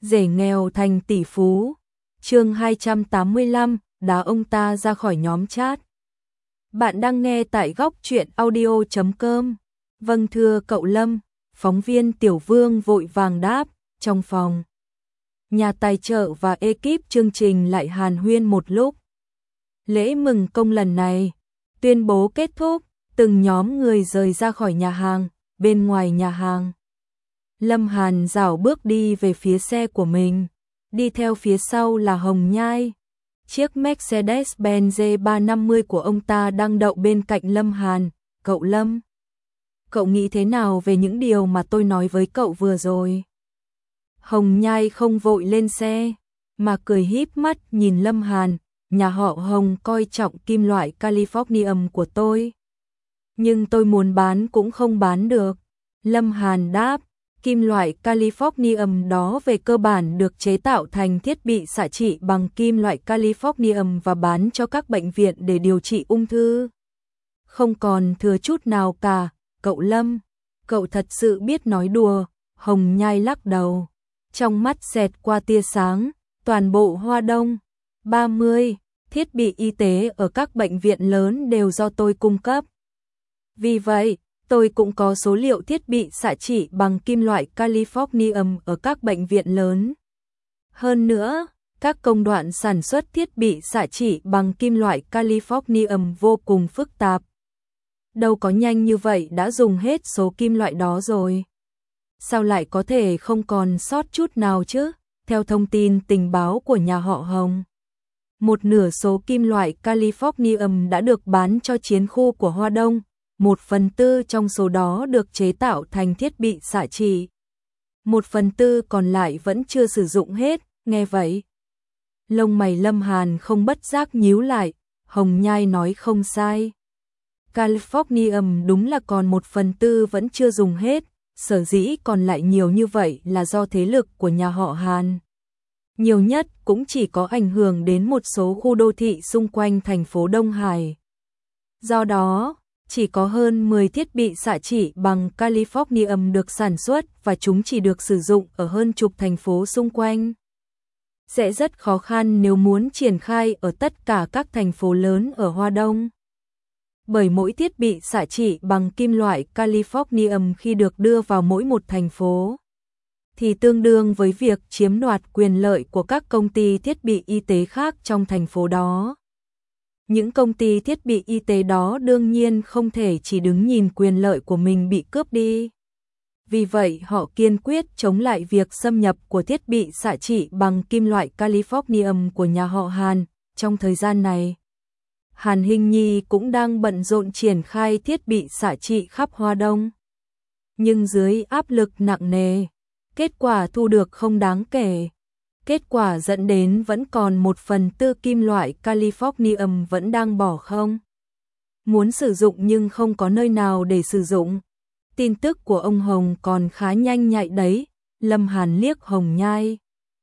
rể nghèo thành tỷ phú. Chương 285, đá ông ta ra khỏi nhóm chat. Bạn đang nghe tại góc truyện audio.com. Vâng thưa cậu Lâm, phóng viên Tiểu Vương vội vàng đáp. Trong phòng, nhà tài trợ và ekip chương trình lại hàn huyên một lúc. Lễ mừng công lần này tuyên bố kết thúc, từng nhóm người rời ra khỏi nhà hàng. Bên ngoài nhà hàng, Lâm Hàn rảo bước đi về phía xe của mình, đi theo phía sau là Hồng Nhai. Chiếc Mercedes-Benz G350 của ông ta đang đậu bên cạnh Lâm Hàn. Cậu Lâm, cậu nghĩ thế nào về những điều mà tôi nói với cậu vừa rồi? Hồng Nhai không vội lên xe, mà cười híp mắt nhìn Lâm Hàn. Nhà họ Hồng coi trọng kim loại Californium của tôi, nhưng tôi muốn bán cũng không bán được. Lâm Hàn đáp, kim loại Californium đó về cơ bản được chế tạo thành thiết bị xạ trị bằng kim loại Californium và bán cho các bệnh viện để điều trị ung thư. Không còn thừa chút nào cả, cậu Lâm, cậu thật sự biết nói đùa. Hồng Nhai lắc đầu, trong mắt xẹt qua tia sáng. Toàn bộ Hoa Đông 30 thiết bị y tế ở các bệnh viện lớn đều do tôi cung cấp. Vì vậy, tôi cũng có số liệu thiết bị xạ trị bằng kim loại Californium ở các bệnh viện lớn. Hơn nữa, các công đoạn sản xuất thiết bị xạ trị bằng kim loại Californium vô cùng phức tạp. Đâu có nhanh như vậy đã dùng hết số kim loại đó rồi. Sao lại có thể không còn sót chút nào chứ? Theo thông tin tình báo của nhà họ Hồng, một nửa số kim loại Californium đã được bán cho chiến khu của Hoa Đông. 1/4 trong số đó được chế tạo thành thiết bị xạ trị. 1/4 còn lại vẫn chưa sử dụng hết. Nghe vậy, lông mày Lâm Hàn không bất giác nhíu lại. Hồng Nhai nói không sai. Californium đúng là còn 1/4 vẫn chưa dùng hết. Sở dĩ còn lại nhiều như vậy là do thế lực của nhà họ Hàn. Nhiều nhất cũng chỉ có ảnh hưởng đến một số khu đô thị xung quanh thành phố Đông Hải. Do đó, chỉ có hơn 10 thiết bị xạ trị bằng Californium được sản xuất và chúng chỉ được sử dụng ở hơn chục thành phố xung quanh. Sẽ rất khó khăn nếu muốn triển khai ở tất cả các thành phố lớn ở Hoa Đông. Bởi mỗi thiết bị xạ trị bằng kim loại Californium khi được đưa vào mỗi một thành phố, thì tương đương với việc chiếm đoạt quyền lợi của các công ty thiết bị y tế khác trong thành phố đó. Những công ty thiết bị y tế đó đương nhiên không thể chỉ đứng nhìn quyền lợi của mình bị cướp đi. Vì vậy họ kiên quyết chống lại việc xâm nhập của thiết bị xạ trị bằng kim loại Californium của nhà họ Hàn. Trong thời gian này, Hàn Hinh Nhi cũng đang bận rộn triển khai thiết bị xạ trị khắp Hoa Đông. Nhưng dưới áp lực nặng nề, kết quả thu được không đáng kể. Kết quả dẫn đến vẫn còn 1/4 kim loại Californium vẫn đang bỏ không. Muốn sử dụng nhưng không có nơi nào để sử dụng. Tin tức của ông Hồng còn khá nhanh nhạy đấy. Lâm Hàn liếc Hồng Nhai,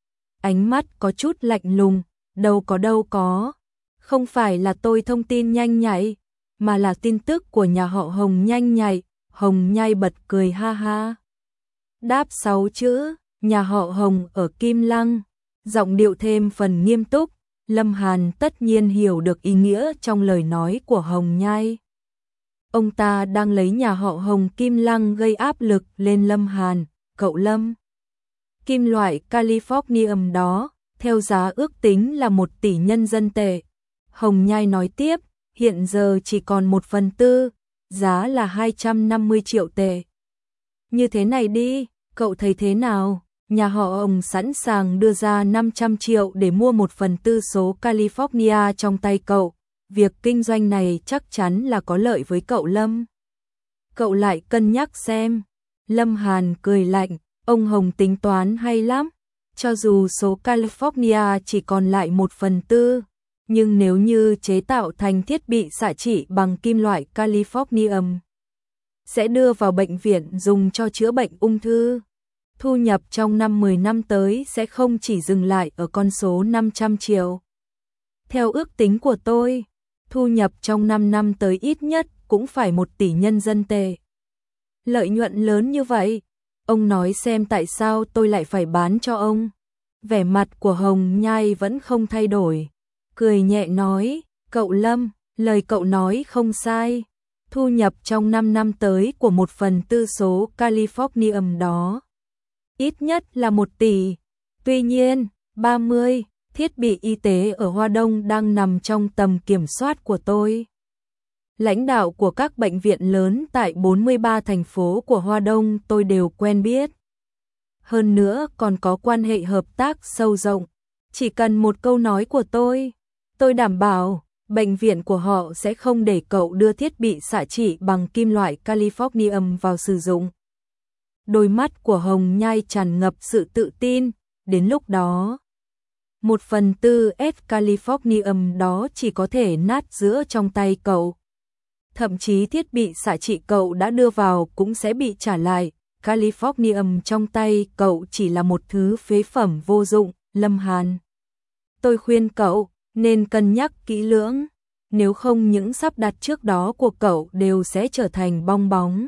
ánh mắt có chút lạnh lùng. Đâu có. Không phải là tôi thông tin nhanh nhạy, mà là tin tức của nhà họ Hồng nhanh nhạy. Hồng Nhai bật cười ha ha. Đáp 6 chữ, nhà họ Hồng ở Kim Lăng. Giọng điệu thêm phần nghiêm túc. Lâm Hàn tất nhiên hiểu được ý nghĩa trong lời nói của Hồng Nhai. Ông ta đang lấy nhà họ Hồng Kim Lăng gây áp lực lên Lâm Hàn. Cậu Lâm, kim loại Californium đó, theo giá ước tính là 1 tỷ nhân dân tệ. Hồng Nhai nói tiếp, hiện giờ chỉ còn 1/4, giá là 250 triệu tệ. Như thế này đi, cậu thấy thế nào? Nhà họ Hồng sẵn sàng đưa ra 500 triệu để mua 1/4 số California trong tay cậu. Việc kinh doanh này chắc chắn là có lợi với cậu Lâm. Cậu lại cân nhắc xem. Lâm Hàn cười lạnh, ông Hồng tính toán hay lắm. Cho dù số California chỉ còn lại 1/4, nhưng nếu như chế tạo thành thiết bị xạ trị bằng kim loại Californium, sẽ đưa vào bệnh viện dùng cho chữa bệnh ung thư. Thu nhập trong 10 năm tới sẽ không chỉ dừng lại ở con số 500 triệu. Theo ước tính của tôi, thu nhập trong 5 năm tới ít nhất cũng phải 1 tỷ nhân dân tệ. Lợi nhuận lớn như vậy, ông nói xem tại sao tôi lại phải bán cho ông. Vẻ mặt của Hồng Nhai vẫn không thay đổi, cười nhẹ nói, cậu Lâm, lời cậu nói không sai. Thu nhập trong 5 năm tới của 1/4 số Californium đó ít nhất là 1 tỷ. Tuy nhiên, 30 thiết bị y tế ở Hoa Đông đang nằm trong tầm kiểm soát của tôi. Lãnh đạo của các bệnh viện lớn tại 43 thành phố của Hoa Đông tôi đều quen biết. Hơn nữa còn có quan hệ hợp tác sâu rộng. Chỉ cần một câu nói của tôi đảm bảo bệnh viện của họ sẽ không để cậu đưa thiết bị xạ trị bằng kim loại Californium vào sử dụng. Đôi mắt của Hồng Nhai tràn ngập sự tự tin, đến lúc đó 1/4 S Californium đó chỉ có thể nát giữa trong tay cậu. Thậm chí thiết bị xạ trị cậu đã đưa vào cũng sẽ bị trả lại. Californium trong tay cậu chỉ là một thứ phế phẩm vô dụng, Lâm Hàn. Tôi khuyên cậu nên cân nhắc kỹ lưỡng, nếu không những sắp đặt trước đó của cậu đều sẽ trở thành bong bóng.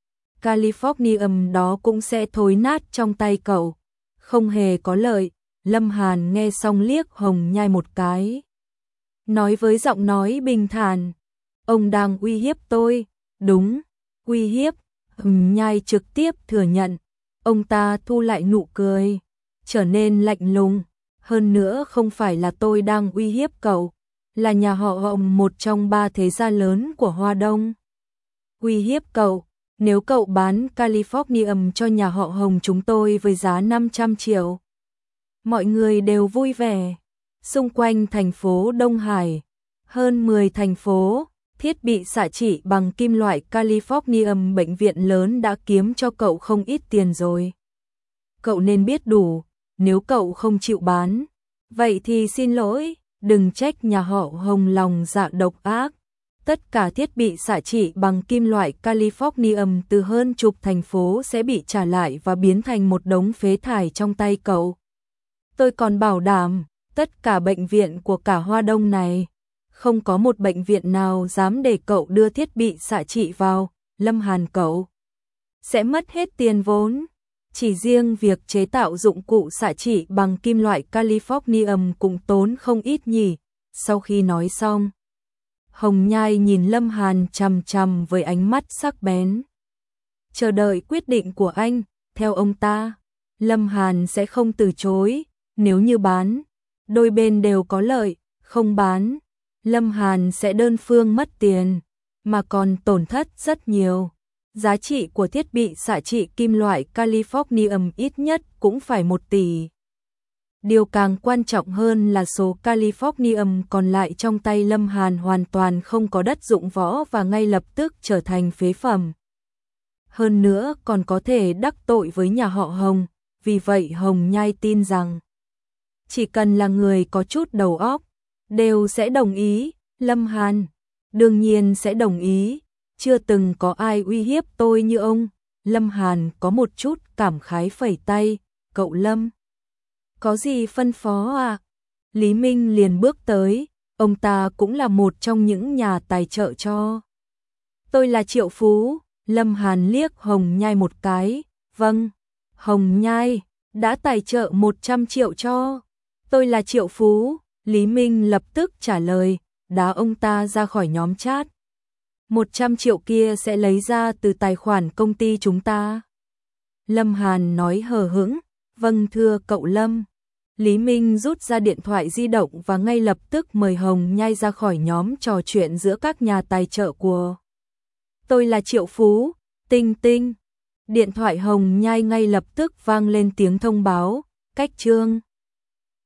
Californium đó cũng sẽ thối nát trong tay cậu, không hề có lợi. Lâm Hàn nghe xong liếc Hồng Nhai một cái, nói với giọng nói bình thản, ông đang uy hiếp tôi. Đúng, uy hiếp. Hồng Nhai trực tiếp thừa nhận. Ông ta thu lại nụ cười, trở nên lạnh lùng. Hơn nữa không phải là tôi đang uy hiếp cậu, là nhà họ Hồng, một trong 3 thế gia lớn của Hoa Đông. Uy hiếp cậu, nếu cậu bán Californium cho nhà họ Hồng chúng tôi với giá 500 triệu. Mọi người đều vui vẻ. Xung quanh thành phố Đông Hải, hơn 10 thành phố, thiết bị xạ trị bằng kim loại Californium bệnh viện lớn đã kiếm cho cậu không ít tiền rồi. Cậu nên biết đủ, nếu cậu không chịu bán, vậy thì xin lỗi, đừng trách nhà họ Hồng lòng dạ độc ác. Tất cả thiết bị xạ trị bằng kim loại Californium từ hơn chục thành phố sẽ bị trả lại và biến thành một đống phế thải trong tay cậu. Tôi còn bảo đảm, tất cả bệnh viện của cả Hoa Đông này, không có một bệnh viện nào dám để cậu đưa thiết bị xạ trị vào. Lâm Hàn, cậu sẽ mất hết tiền vốn. Chỉ riêng việc chế tạo dụng cụ xạ trị bằng kim loại Californium cũng tốn không ít nhỉ. Sau khi nói xong, Hồng Nhai nhìn Lâm Hàn chằm chằm với ánh mắt sắc bén. Chờ đợi quyết định của anh. Theo ông ta, Lâm Hàn sẽ không từ chối. Nếu như bán, đôi bên đều có lợi. Không bán, Lâm Hàn sẽ đơn phương mất tiền, mà còn tổn thất rất nhiều. Giá trị của thiết bị xạ trị kim loại Californium ít nhất cũng phải 1 tỷ. Điều càng quan trọng hơn là số Californium còn lại trong tay Lâm Hàn hoàn toàn không có đất dụng võ và ngay lập tức trở thành phế phẩm. Hơn nữa còn có thể đắc tội với nhà họ Hồng, vì vậy Hồng Nhai tin rằng chỉ cần là người có chút đầu óc, đều sẽ đồng ý. Lâm Hàn đương nhiên sẽ đồng ý, chưa từng có ai uy hiếp tôi như ông. Lâm Hàn có một chút cảm khái phẩy tay, cậu Lâm, có gì phân phó à? Lý Minh liền bước tới, ông ta cũng là một trong những nhà tài trợ cho. Tôi là triệu phú. Lâm Hàn liếc Hồng Nhai một cái, vâng. Hồng Nhai đã tài trợ 100 triệu cho. Tôi là triệu phú. Lý Minh lập tức trả lời, đá ông ta ra khỏi nhóm chat. 100 triệu kia sẽ lấy ra từ tài khoản công ty chúng ta. Lâm Hàn nói hờ hững, vâng thưa cậu Lâm. Lý Minh rút ra điện thoại di động và ngay lập tức mời Hồng Nhai ra khỏi nhóm trò chuyện giữa các nhà tài trợ của. Tôi là triệu phú. Tinh tinh. Điện thoại Hồng Nhai ngay lập tức vang lên tiếng thông báo, cách chương.